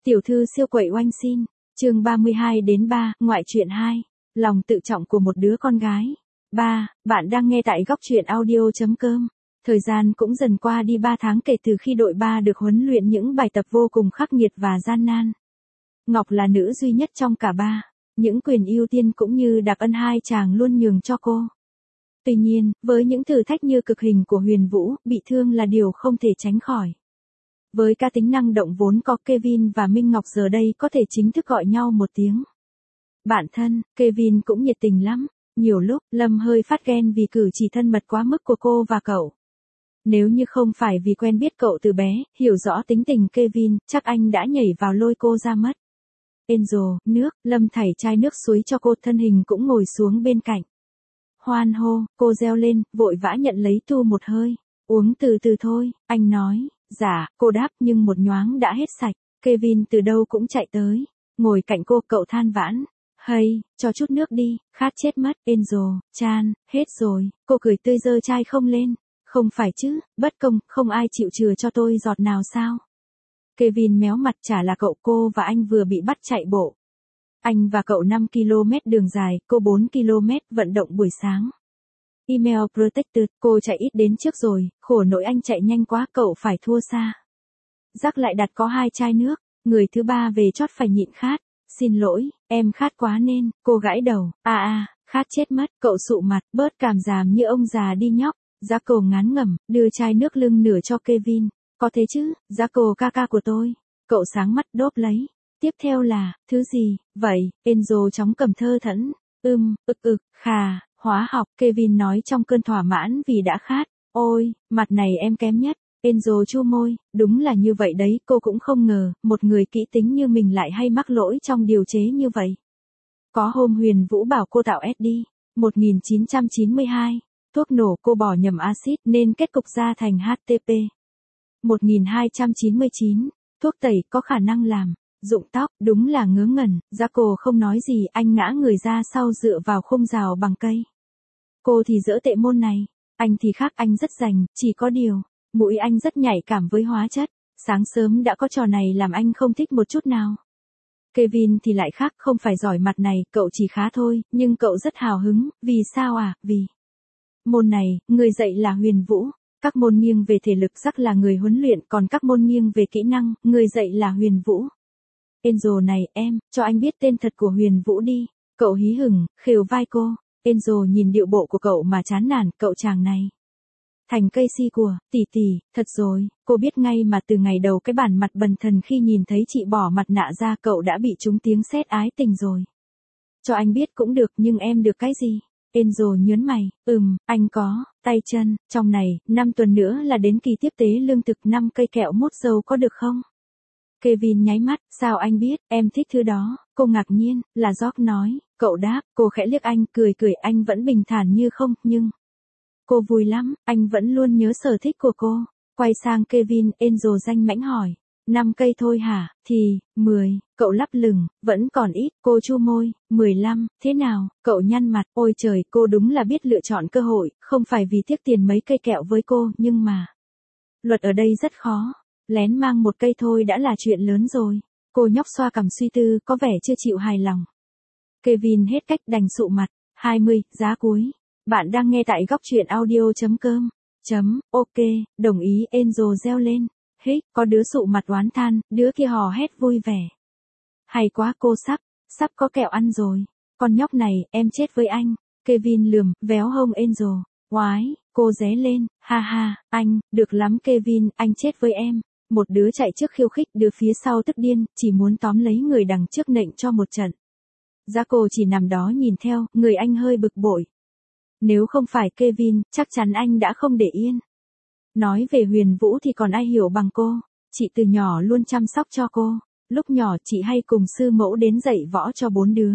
Tiểu thư siêu quậy oanh xin, chương 32-3, ngoại truyện 2, lòng tự trọng của một đứa con gái. 3. Bạn đang nghe tại góc truyện audio.com. Thời gian cũng dần qua đi 3 tháng kể từ khi đội 3 được huấn luyện những bài tập vô cùng khắc nghiệt và gian nan. Ngọc là nữ duy nhất trong cả ba, những quyền ưu tiên cũng như đặc ân hai chàng luôn nhường cho cô. Tuy nhiên, với những thử thách như cực hình của Huyền Vũ, bị thương là điều không thể tránh khỏi. Với cá tính năng động vốn có, Kevin và Minh Ngọc giờ đây có thể chính thức gọi nhau một tiếng bạn thân. Kevin cũng nhiệt tình lắm. Nhiều lúc, Lâm hơi phát ghen vì cử chỉ thân mật quá mức của cô và cậu. Nếu như không phải vì quen biết cậu từ bé, hiểu rõ tính tình Kevin, chắc anh đã nhảy vào lôi cô ra mất. Angel, nước, Lâm thảy chai nước suối cho cô, thân hình cũng ngồi xuống bên cạnh. Hoan hô, cô reo lên, vội vã nhận lấy tu một hơi. Uống từ từ thôi, anh nói. Dạ, cô đáp nhưng một nhoáng đã hết sạch. Kevin từ đâu cũng chạy tới. Ngồi cạnh cô, cậu than vãn. Hay, cho chút nước đi, khát chết mất. Angel, Chan, hết rồi. Cô cười tươi giơ chai không lên. Không phải chứ, bất công, không ai chịu chừa cho tôi giọt nào sao? Kevin méo mặt trả là cậu. Cô và anh vừa bị bắt chạy bộ. Anh và cậu 5 km đường dài, cô 4 km vận động buổi sáng. Email protected, cô chạy ít đến trước rồi, khổ nỗi anh chạy nhanh quá, cậu phải thua xa. Rắc lại đặt có 2 chai nước, người thứ ba về chót phải nhịn khát. Xin lỗi, em khát quá nên, cô gãi đầu. Khát chết mất, cậu sụ mặt, bớt cảm giảm như ông già đi nhóc. Jaco ngán ngẩm, đưa chai nước lưng nửa cho Kevin. Có thế chứ, Jaco ca ca của tôi. Cậu sáng mắt đốp lấy. Tiếp theo là, thứ gì, vậy? Enzo chóng cầm thơ thẫn. Khà, hóa học, Kevin nói trong cơn thỏa mãn vì đã khát. Ôi, mặt này em kém nhất. Enzo chu môi, đúng là như vậy đấy, cô cũng không ngờ, một người kỹ tính như mình lại hay mắc lỗi trong điều chế như vậy. Có hôm Huyền Vũ bảo cô tạo SD, 1992, thuốc nổ cô bỏ nhầm axit nên kết cục ra thành HTP. 1299, thuốc tẩy có khả năng làm rụng tóc, đúng là ngớ ngẩn. Jaco không nói gì, anh ngã người ra sau dựa vào khung rào bằng cây. Cô thì dỡ tệ môn này, anh thì khác, anh rất rành, chỉ có điều, mũi anh rất nhạy cảm với hóa chất. Sáng sớm đã có trò này làm anh không thích một chút nào. Kevin thì lại khác, không phải giỏi mặt này, cậu chỉ khá thôi, nhưng cậu rất hào hứng. Vì sao à? Vì môn này, người dạy là Huyền Vũ. Các môn nghiêng về thể lực Jack là người huấn luyện, còn các môn nghiêng về kỹ năng, người dạy là Huyền Vũ. Angel này, em, cho anh biết tên thật của Huyền Vũ đi. Cậu hí hửng, khều vai cô. Angel nhìn điệu bộ của cậu mà chán nản, cậu chàng này. Thành cây si của, tỷ, thật rồi, cô biết ngay mà từ ngày đầu cái bản mặt bần thần khi nhìn thấy chị bỏ mặt nạ ra cậu đã bị trúng tiếng sét ái tình rồi. Cho anh biết cũng được nhưng em được cái gì? Angel nhớn mày, anh có, tay chân, trong này, 5 tuần nữa là đến kỳ tiếp tế lương thực 5 cây kẹo mốt dâu có được không? Kevin nháy mắt, sao anh biết, em thích thứ đó, cô ngạc nhiên, là George nói, cậu đáp, cô khẽ liếc anh, cười, anh vẫn bình thản như không, nhưng cô vui lắm, anh vẫn luôn nhớ sở thích của cô. Quay sang Kevin, Angel danh mãnh hỏi, 5 cây thôi hả, thì, 10, cậu lắp lửng, vẫn còn ít, cô chu môi, 15, thế nào, cậu nhăn mặt, ôi trời, cô đúng là biết lựa chọn cơ hội, không phải vì tiếc tiền mấy cây kẹo với cô, nhưng mà, luật ở đây rất khó, lén mang một cây thôi đã là chuyện lớn rồi. Cô nhóc xoa cằm suy tư, có vẻ chưa chịu hài lòng. Kevin hết cách đành sụ mặt, 20, giá cuối. Bạn đang nghe tại góc truyện audio.com. Ok, đồng ý. Angel reo lên. Có đứa sụ mặt oán than, đứa kia hò hét vui vẻ. Hay quá, cô sắp có kẹo ăn rồi. Con nhóc này, em chết với anh. Kevin lườm, véo hông Angel. Oái, cô ré lên, ha, anh, được lắm Kevin, anh chết với em. Một đứa chạy trước khiêu khích, đứa phía sau tức điên, chỉ muốn tóm lấy người đằng trước nện cho một trận. Jaco chỉ nằm đó nhìn theo, người anh hơi bực bội. Nếu không phải Kevin, chắc chắn anh đã không để yên. Nói về Huyền Vũ thì còn ai hiểu bằng cô. Chị từ nhỏ luôn chăm sóc cho cô. Lúc nhỏ chị hay cùng sư mẫu đến dạy võ cho 4 đứa.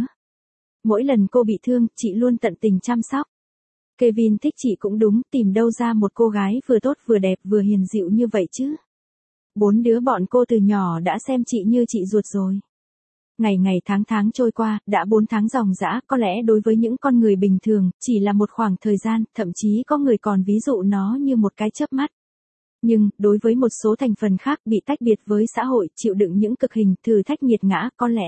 Mỗi lần cô bị thương, chị luôn tận tình chăm sóc. Kevin thích chị cũng đúng, tìm đâu ra một cô gái vừa tốt vừa đẹp vừa hiền dịu như vậy chứ. 4 đứa bọn cô từ nhỏ đã xem chị như chị ruột rồi. Ngày tháng trôi qua, đã 4 tháng ròng rã, có lẽ đối với những con người bình thường, chỉ là một khoảng thời gian, thậm chí có người còn ví dụ nó như một cái chớp mắt. Nhưng, đối với một số thành phần khác bị tách biệt với xã hội, chịu đựng những cực hình, thử thách nghiệt ngã, có lẽ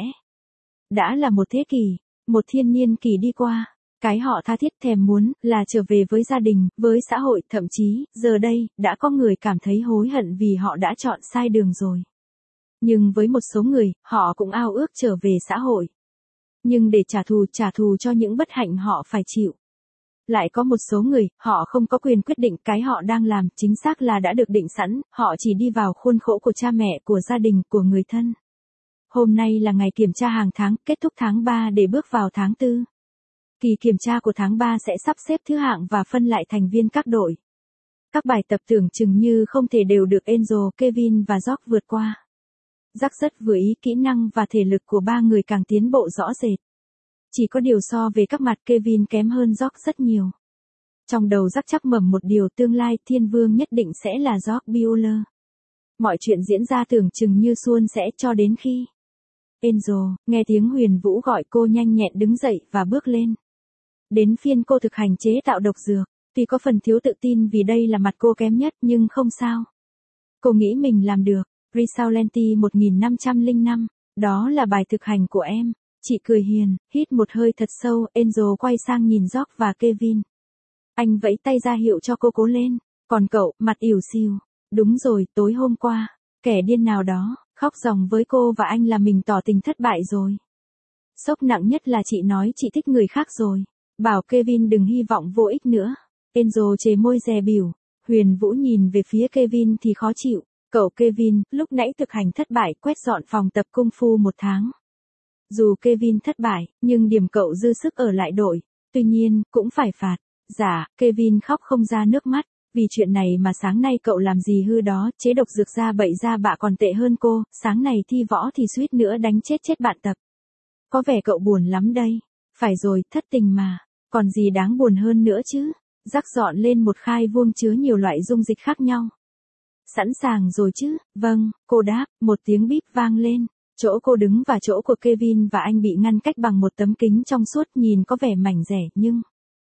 đã là một thế kỷ, một thiên niên kỷ đi qua. Cái họ tha thiết thèm muốn là trở về với gia đình, với xã hội, thậm chí, giờ đây, đã có người cảm thấy hối hận vì họ đã chọn sai đường rồi. Nhưng với một số người, họ cũng ao ước trở về xã hội. Nhưng để trả thù cho những bất hạnh họ phải chịu. Lại có một số người, họ không có quyền quyết định cái họ đang làm, chính xác là đã được định sẵn, họ chỉ đi vào khuôn khổ của cha mẹ, của gia đình, của người thân. Hôm nay là ngày kiểm tra hàng tháng, kết thúc tháng 3 để bước vào tháng 4. Kỳ kiểm tra của tháng 3 sẽ sắp xếp thứ hạng và phân lại thành viên các đội. Các bài tập tưởng chừng như không thể đều được Angel, Kevin và George vượt qua. Jack rất vừa ý, kỹ năng và thể lực của ba người càng tiến bộ rõ rệt. Chỉ có điều so về các mặt Kevin kém hơn George rất nhiều. Trong đầu Jack chắc mẩm một điều, tương lai thiên vương nhất định sẽ là George Bueller. Mọi chuyện diễn ra tưởng chừng như suôn sẻ cho đến khi Angel nghe tiếng Huyền Vũ gọi cô nhanh nhẹn đứng dậy và bước lên. Đến phiên cô thực hành chế tạo độc dược, tuy có phần thiếu tự tin vì đây là mặt cô kém nhất nhưng không sao. Cô nghĩ mình làm được. Risaulenti 1505, đó là bài thực hành của em. Chị cười hiền, hít một hơi thật sâu, Angel quay sang nhìn George và Kevin. Anh vẫy tay ra hiệu cho cô cố lên, còn cậu, mặt ỉu xìu. Đúng rồi, tối hôm qua, kẻ điên nào đó, khóc ròng với cô và anh là mình tỏ tình thất bại rồi. Sốc nặng nhất là chị nói chị thích người khác rồi. Bảo Kevin đừng hy vọng vô ích nữa. Angel chề môi dè bỉu. Huyền Vũ nhìn về phía Kevin thì khó chịu. Cậu Kevin, lúc nãy thực hành thất bại, quét dọn phòng tập cung phu 1 tháng. Dù Kevin thất bại, nhưng điểm cậu dư sức ở lại đội. Tuy nhiên, cũng phải phạt. Dạ, Kevin khóc không ra nước mắt. Vì chuyện này mà sáng nay cậu làm gì hư đó, chế độc dược ra bậy ra bạ còn tệ hơn cô, sáng này thi võ thì suýt nữa đánh chết bạn tập. Có vẻ cậu buồn lắm đây. Phải rồi, thất tình mà. Còn gì đáng buồn hơn nữa chứ? Rắc dọn lên một khai vuông chứa nhiều loại dung dịch khác nhau. Sẵn sàng rồi chứ? Vâng, cô đáp, một tiếng bíp vang lên. Chỗ cô đứng và chỗ của Kevin và anh bị ngăn cách bằng một tấm kính trong suốt nhìn có vẻ mảnh rẻ nhưng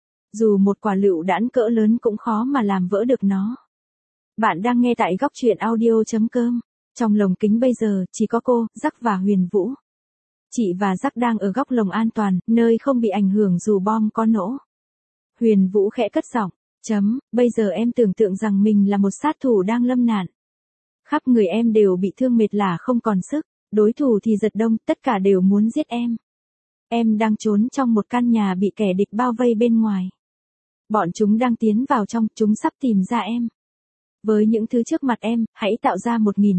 dù một quả lựu đãn cỡ lớn cũng khó mà làm vỡ được nó. Bạn đang nghe tại góc truyện audio.com. Trong lồng kính bây giờ chỉ có cô, Jack và Huyền Vũ. Chị và Jack đang ở góc lồng an toàn, nơi không bị ảnh hưởng dù bom có nổ. Huyền Vũ khẽ cất giọng. Bây giờ em tưởng tượng rằng mình là một sát thủ đang lâm nạn. Khắp người em đều bị thương mệt lả không còn sức, đối thủ thì giật đông, tất cả đều muốn giết em. Em đang trốn trong một căn nhà bị kẻ địch bao vây bên ngoài. Bọn chúng đang tiến vào trong, chúng sắp tìm ra em. Với những thứ trước mặt em, hãy tạo ra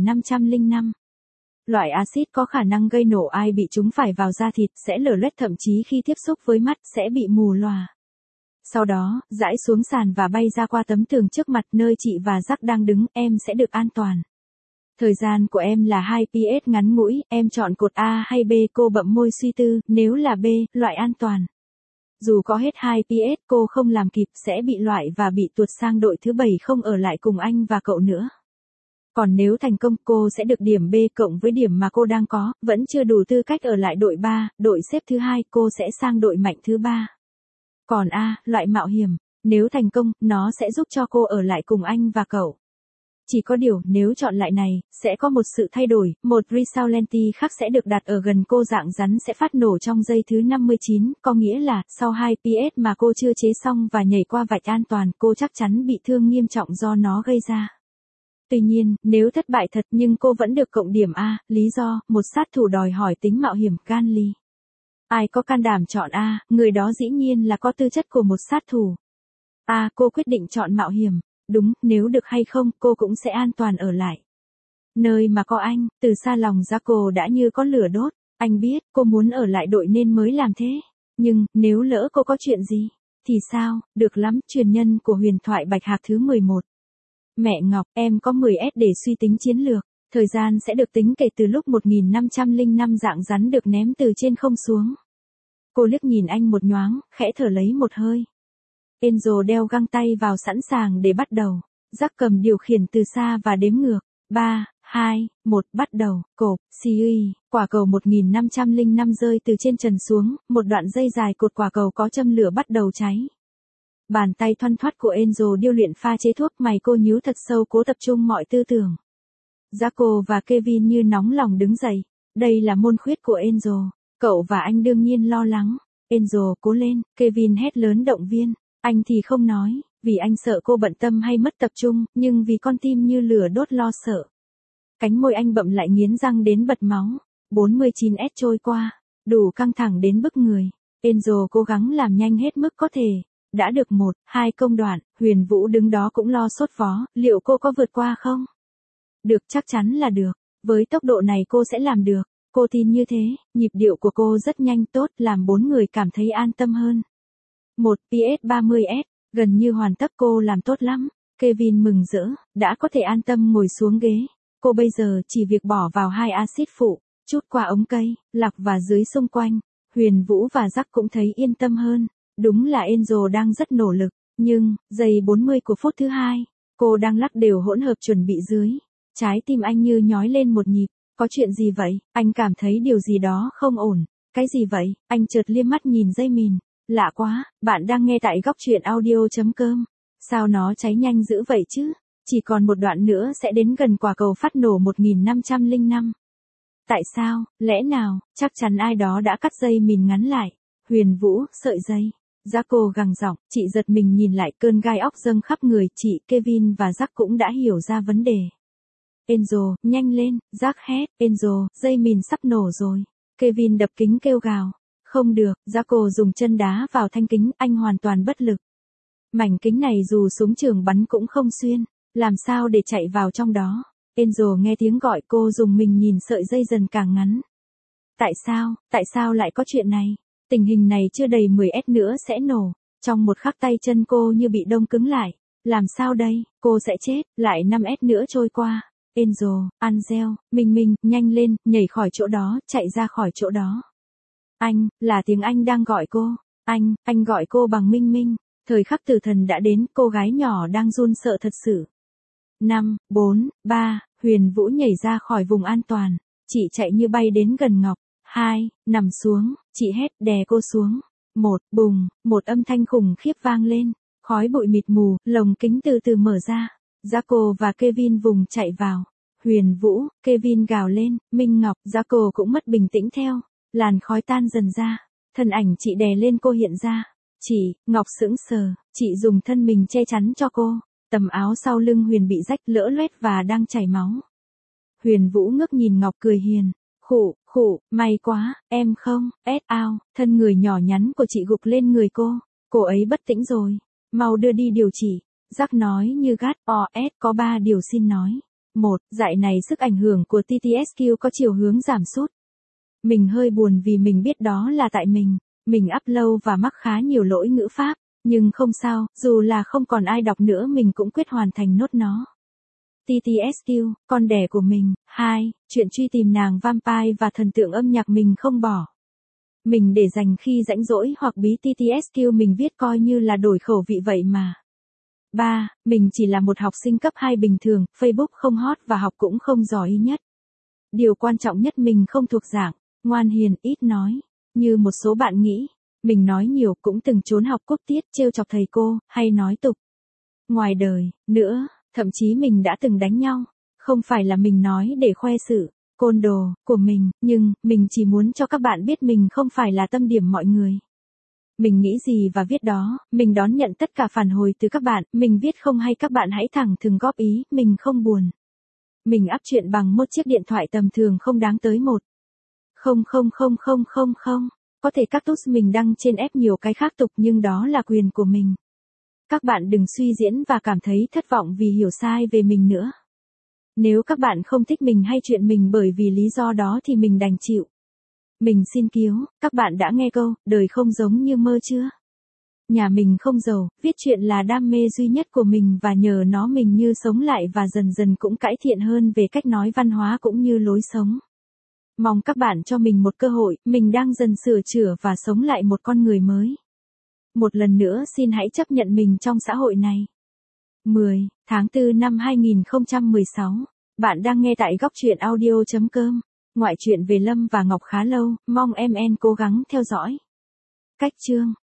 1505. Loại axit có khả năng gây nổ, ai bị chúng phải vào da thịt, sẽ lở loét, thậm chí khi tiếp xúc với mắt, sẽ bị mù lòa. Sau đó, rải xuống sàn và bay ra qua tấm tường trước mặt nơi chị và Jack đang đứng, em sẽ được an toàn. Thời gian của em là 2 PS ngắn ngủi, em chọn cột A hay B? Cô bậm môi suy tư, nếu là B, loại an toàn. Dù có hết 2 PS, cô không làm kịp, sẽ bị loại và bị tuột sang đội thứ 7 không ở lại cùng anh và cậu nữa. Còn nếu thành công, cô sẽ được điểm B cộng với điểm mà cô đang có, vẫn chưa đủ tư cách ở lại đội 3, đội xếp thứ 2, cô sẽ sang đội mạnh thứ 3. Còn A, loại mạo hiểm, nếu thành công, nó sẽ giúp cho cô ở lại cùng anh và cậu. Chỉ có điều, nếu chọn lại này, sẽ có một sự thay đổi, một Risaulenti khác sẽ được đặt ở gần cô, dạng rắn sẽ phát nổ trong giây thứ 59, có nghĩa là, sau 2 PS mà cô chưa chế xong và nhảy qua vạch an toàn, cô chắc chắn bị thương nghiêm trọng do nó gây ra. Tuy nhiên, nếu thất bại thật nhưng cô vẫn được cộng điểm A, lý do, một sát thủ đòi hỏi tính mạo hiểm, gan lì. Ai có can đảm chọn A, người đó dĩ nhiên là có tư chất của một sát thủ. A, cô quyết định chọn mạo hiểm. Đúng, nếu được hay không, cô cũng sẽ an toàn ở lại. Nơi mà có anh, từ xa lòng Jaco đã như có lửa đốt. Anh biết, cô muốn ở lại đội nên mới làm thế. Nhưng, nếu lỡ cô có chuyện gì, thì sao? Được lắm, truyền nhân của huyền thoại Bạch Hạc thứ 11. Mẹ Ngọc, em có 10S để suy tính chiến lược. Thời gian sẽ được tính kể từ lúc 1505 dạng rắn được ném từ trên không xuống. Cô liếc nhìn anh một nhoáng, khẽ thở lấy một hơi. Angel đeo găng tay vào sẵn sàng để bắt đầu. Jack cầm điều khiển từ xa và đếm ngược. 3, 2, 1, bắt đầu. Cộp, xì, quả cầu 1505 rơi từ trên trần xuống, một đoạn dây dài cột quả cầu có châm lửa bắt đầu cháy. Bàn tay thoăn thoắt của Angel điêu luyện pha chế thuốc, mày cô nhíu thật sâu cố tập trung mọi tư tưởng. Jaco và Kevin như nóng lòng đứng dậy. Đây là môn khuyết của Angel. Cậu và anh đương nhiên lo lắng. Angel cố lên, Kevin hét lớn động viên. Anh thì không nói, vì anh sợ cô bận tâm hay mất tập trung, nhưng vì con tim như lửa đốt lo sợ. Cánh môi anh bậm lại nghiến răng đến bật máu. 49S trôi qua, đủ căng thẳng đến bức người. Angel cố gắng làm nhanh hết mức có thể. Đã được 1-2 công đoạn, Huyền Vũ đứng đó cũng lo sốt vó, liệu cô có vượt qua không? Được, chắc chắn là được. Với tốc độ này cô sẽ làm được. Cô tin như thế, nhịp điệu của cô rất nhanh tốt, làm 4 người cảm thấy an tâm hơn. 1 PS30S, gần như hoàn tất, cô làm tốt lắm. Kevin mừng rỡ, đã có thể an tâm ngồi xuống ghế. Cô bây giờ chỉ việc bỏ vào 2 axit phụ, chút qua ống cây, lọc và dưới xung quanh. Huyền Vũ và Jack cũng thấy yên tâm hơn. Đúng là Angel đang rất nỗ lực, nhưng, giây 40 của phút thứ 2, cô đang lắc đều hỗn hợp chuẩn bị dưới. Trái tim anh như nhói lên một nhịp. Có chuyện gì vậy? Anh cảm thấy điều gì đó không ổn. Cái gì vậy? Anh chợt liếc mắt nhìn dây mìn. Lạ quá, bạn đang nghe tại góc truyện audio.com. Sao nó cháy nhanh dữ vậy chứ? Chỉ còn một đoạn nữa sẽ đến gần quả cầu phát nổ 1505. Tại sao? Lẽ nào? Chắc chắn ai đó đã cắt dây mìn ngắn lại. Huyền Vũ, sợi dây. Jaco gằn giọng, chị giật mình nhìn lại, cơn gai óc dâng khắp người chị. Kevin và Jack cũng đã hiểu ra vấn đề. Angel, nhanh lên, Jack hét, Angel, dây mìn sắp nổ rồi. Kevin đập kính kêu gào. Không được, Jaco dùng chân đá vào thanh kính, anh hoàn toàn bất lực. Mảnh kính này dù súng trường bắn cũng không xuyên, làm sao để chạy vào trong đó. Angel nghe tiếng gọi cô dùng mình nhìn sợi dây dần càng ngắn. Tại sao lại có chuyện này? Tình hình này chưa đầy 10S nữa sẽ nổ. Trong một khắc tay chân cô như bị đông cứng lại. Làm sao đây, cô sẽ chết, lại 5S nữa trôi qua. Angel, Minh, nhanh lên, nhảy khỏi chỗ đó, chạy ra khỏi chỗ đó. Anh, là tiếng anh đang gọi cô. Anh gọi cô bằng Minh. Thời khắc tử thần đã đến, cô gái nhỏ đang run sợ thật sự. 5, 4, 3, Huyền Vũ nhảy ra khỏi vùng an toàn. Chị chạy như bay đến gần Ngọc. 2, nằm xuống, chị hét đè cô xuống. 1, bùng, một âm thanh khủng khiếp vang lên. Khói bụi mịt mù, lồng kính từ từ mở ra. Jaco và Kevin vùng chạy vào. Huyền Vũ, Kevin gào lên, Minh Ngọc, Jaco cũng mất bình tĩnh theo. Làn khói tan dần ra. Thân ảnh chị đè lên cô hiện ra. Chị, Ngọc sững sờ, chị dùng thân mình che chắn cho cô. Tầm áo sau lưng Huyền bị rách lỡ loét và đang chảy máu. Huyền Vũ ngước nhìn Ngọc cười hiền. Khụ, may quá, em không, ao, thân người nhỏ nhắn của chị gục lên người cô ấy bất tĩnh rồi, mau đưa đi điều trị. Jack nói như gắt, có 3 điều xin nói. 1, dạo này sức ảnh hưởng của TTSQ có chiều hướng giảm sút. Mình hơi buồn vì mình biết đó là tại mình up lâu và mắc khá nhiều lỗi ngữ pháp, nhưng không sao, dù là không còn ai đọc nữa mình cũng quyết hoàn thành nốt nó. TTSQ, con đẻ của mình. 2, chuyện truy tìm nàng vampire và thần tượng âm nhạc mình không bỏ. Mình để dành khi rảnh rỗi hoặc bí TTSQ mình viết coi như là đổi khẩu vị vậy mà. 3, mình chỉ là một học sinh cấp 2 bình thường, Facebook không hot và học cũng không giỏi nhất. Điều quan trọng nhất mình không thuộc dạng ngoan hiền, ít nói. Như một số bạn nghĩ, mình nói nhiều, cũng từng trốn học cúp tiết, trêu chọc thầy cô, hay nói tục. Ngoài đời, nữa, thậm chí mình đã từng đánh nhau. Không phải là mình nói để khoe sự côn đồ của mình, nhưng mình chỉ muốn cho các bạn biết mình không phải là tâm điểm mọi người. Mình nghĩ gì và viết đó, mình đón nhận tất cả phản hồi từ các bạn, mình viết không hay các bạn hãy thẳng thừng góp ý, mình không buồn. Mình up chuyện bằng một chiếc điện thoại tầm thường không đáng tới 1,000,000. Có thể cactus mình đăng trên app nhiều cái khác tục nhưng đó là quyền của mình. Các bạn đừng suy diễn và cảm thấy thất vọng vì hiểu sai về mình nữa. Nếu các bạn không thích mình hay chuyện mình bởi vì lý do đó thì mình đành chịu. Mình xin cứu, các bạn đã nghe câu, đời không giống như mơ chưa? Nhà mình không giàu, viết chuyện là đam mê duy nhất của mình và nhờ nó mình như sống lại và dần dần cũng cải thiện hơn về cách nói văn hóa cũng như lối sống. Mong các bạn cho mình một cơ hội, mình đang dần sửa chữa và sống lại một con người mới. Một lần nữa xin hãy chấp nhận mình trong xã hội này. 10 tháng 4 năm 2016. Bạn đang nghe tại góc truyện audio.com. Ngoại truyện về Lâm và Ngọc khá lâu, mong em cố gắng theo dõi. Cách chương